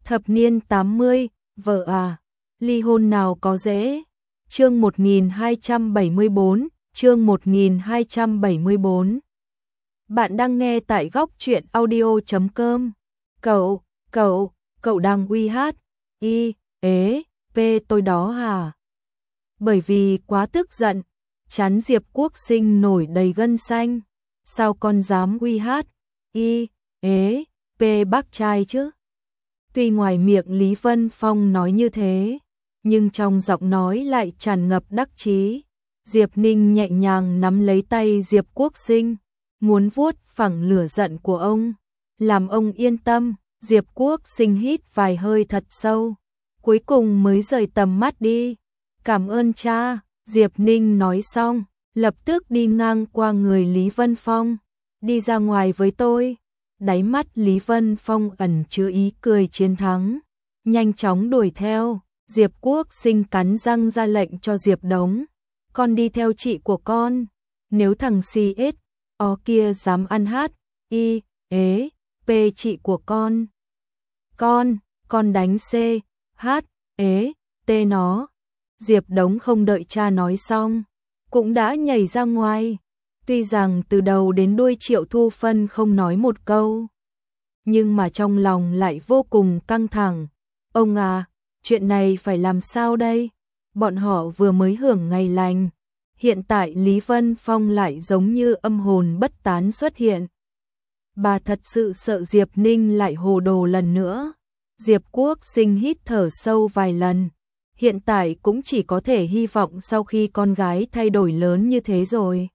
Thập niên 80, vợ à, ly hôn nào có dễ. Chương 1274, chương 1274. Bạn đang nghe tại góc truyện audio.com. Cậu đang uy hát, tôi đó hả? Bởi vì quá tức giận, chán Diệp Quốc Sinh nổi đầy gân xanh. Sao con dám uy hát, bác trai chứ? Tuy ngoài miệng Lý Vân Phong nói như thế, nhưng trong giọng nói lại tràn ngập đắc chí. Diệp Ninh nhẹ nhàng nắm lấy tay Diệp Quốc Sinh, muốn vuốt phẳng lửa giận của ông, làm ông yên tâm. Diệp Quốc Sinh hít vài hơi thật sâu, cuối cùng mới rời tầm mắt đi. Cảm ơn cha, Diệp Ninh nói xong, lập tức đi ngang qua người Lý Vân Phong, đi ra ngoài với tôi. Đáy mắt Lý Vân Phong ẩn chứa ý cười chiến thắng, nhanh chóng đuổi theo. Diệp Quốc Sinh cắn răng ra lệnh cho Diệp Đống, con đi theo chị của con, nếu thằng CSO kia dám ăn hát, chị của con đánh nó. Diệp Đống không đợi cha nói xong, cũng đã nhảy ra ngoài. Tuy rằng từ đầu đến đuôi Triệu Thu Phân không nói một câu, nhưng mà trong lòng lại vô cùng căng thẳng. Ông à, chuyện này phải làm sao đây? Bọn họ vừa mới hưởng ngày lành, hiện tại Lý Vân Phong lại giống như âm hồn bất tán xuất hiện. Bà thật sự sợ Diệp Ninh lại hồ đồ lần nữa. Diệp Quốc Sinh hít thở sâu vài lần, hiện tại cũng chỉ có thể hy vọng sau khi con gái thay đổi lớn như thế rồi,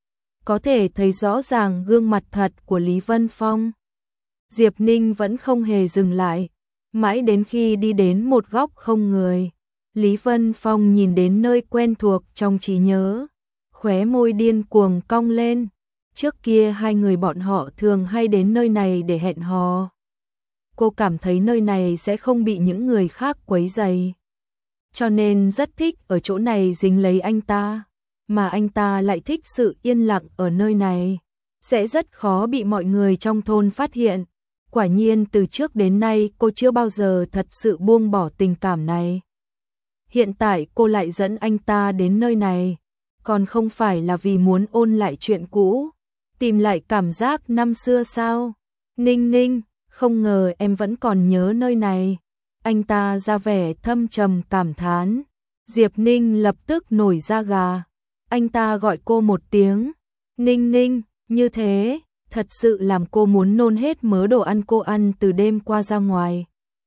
có thể thấy rõ ràng gương mặt thật của Lý Vân Phong. Diệp Ninh vẫn không hề dừng lại, mãi đến khi đi đến một góc không người, Lý Vân Phong nhìn đến nơi quen thuộc trong trí nhớ, khóe môi điên cuồng cong lên. Trước kia hai người bọn họ thường hay đến nơi này để hẹn hò. Cô cảm thấy nơi này sẽ không bị những người khác quấy rầy, cho nên rất thích ở chỗ này dính lấy anh ta. Mà anh ta lại thích sự yên lặng ở nơi này, sẽ rất khó bị mọi người trong thôn phát hiện. Quả nhiên từ trước đến nay cô chưa bao giờ thật sự buông bỏ tình cảm này. Hiện tại cô lại dẫn anh ta đến nơi này, còn không phải là vì muốn ôn lại chuyện cũ, tìm lại cảm giác năm xưa sao? Ninh Ninh, không ngờ em vẫn còn nhớ nơi này. Anh ta ra vẻ thâm trầm cảm thán. Diệp Ninh lập tức nổi da gà. Anh ta gọi cô một tiếng Ninh Ninh, như thế thật sự làm cô muốn nôn hết mớ đồ ăn cô ăn từ đêm qua ra ngoài.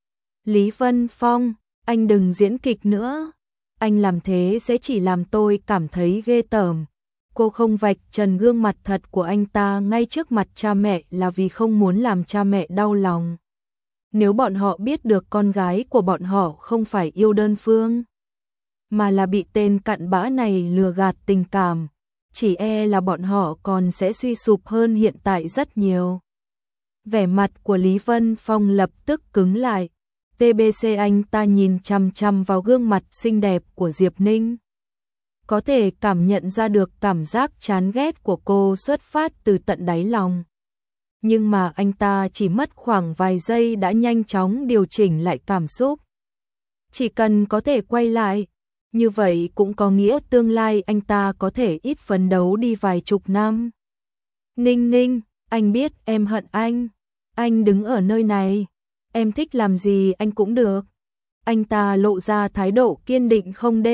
Lý Vân Phong, anh đừng diễn kịch nữa, anh làm thế sẽ chỉ làm tôi cảm thấy ghê tởm. Cô không vạch trần gương mặt thật của anh ta ngay trước mặt cha mẹ là vì không muốn làm cha mẹ đau lòng. Nếu bọn họ biết được con gái của bọn họ không phải yêu đơn phương, mà là bị tên cặn bã này lừa gạt tình cảm, chỉ e là bọn họ còn sẽ suy sụp hơn hiện tại rất nhiều. Vẻ mặt của Lý Vân Phong lập tức cứng lại. TBC anh ta nhìn chằm chằm vào gương mặt xinh đẹp của Diệp Ninh. Có thể cảm nhận ra được cảm giác chán ghét của cô xuất phát từ tận đáy lòng. Nhưng mà anh ta chỉ mất khoảng vài giây đã nhanh chóng điều chỉnh lại cảm xúc. Chỉ cần có thể quay lại, như vậy cũng có nghĩa tương lai anh ta có thể ít phấn đấu đi vài chục năm. Ninh Ninh, anh biết em hận anh đứng ở nơi này, em thích làm gì anh cũng được. Anh ta lộ ra thái độ kiên định không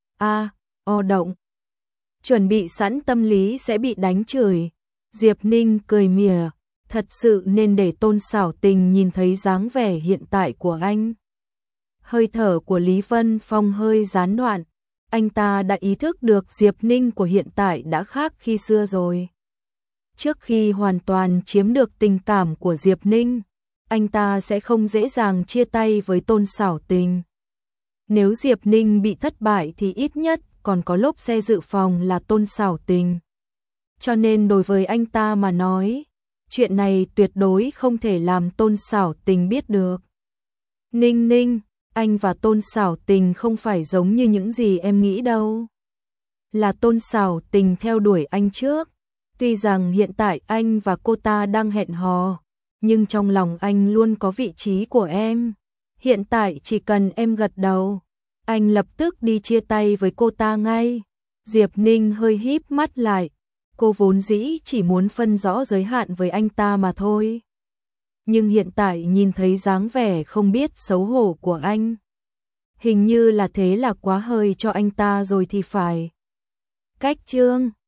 động. Chuẩn bị sẵn tâm lý sẽ bị đánh chửi. Diệp Ninh cười mỉa, thật sự nên để Tôn Xảo Tình nhìn thấy dáng vẻ hiện tại của anh. Hơi thở của Lý Vân Phong hơi gián đoạn, anh ta đã ý thức được Diệp Ninh của hiện tại đã khác khi xưa rồi. Trước khi hoàn toàn chiếm được tình cảm của Diệp Ninh, anh ta sẽ không dễ dàng chia tay với Tôn Xảo Tình. Nếu Diệp Ninh bị thất bại thì ít nhất còn có lốp xe dự phòng là Tôn Xảo Tình. Cho nên đối với anh ta mà nói, chuyện này tuyệt đối không thể làm Tôn Xảo Tình biết được. Ninh Ninh, anh và Tôn Xảo Tình không phải giống như những gì em nghĩ đâu. Là Tôn Xảo Tình theo đuổi anh trước. Tuy rằng hiện tại anh và cô ta đang hẹn hò, nhưng trong lòng anh luôn có vị trí của em. Hiện tại chỉ cần em gật đầu, anh lập tức đi chia tay với cô ta ngay. Diệp Ninh hơi híp mắt lại, cô vốn dĩ chỉ muốn phân rõ giới hạn với anh ta mà thôi. Nhưng hiện tại nhìn thấy dáng vẻ không biết xấu hổ của anh, hình như là thế là quá hơi cho anh ta rồi thì phải. Cách chương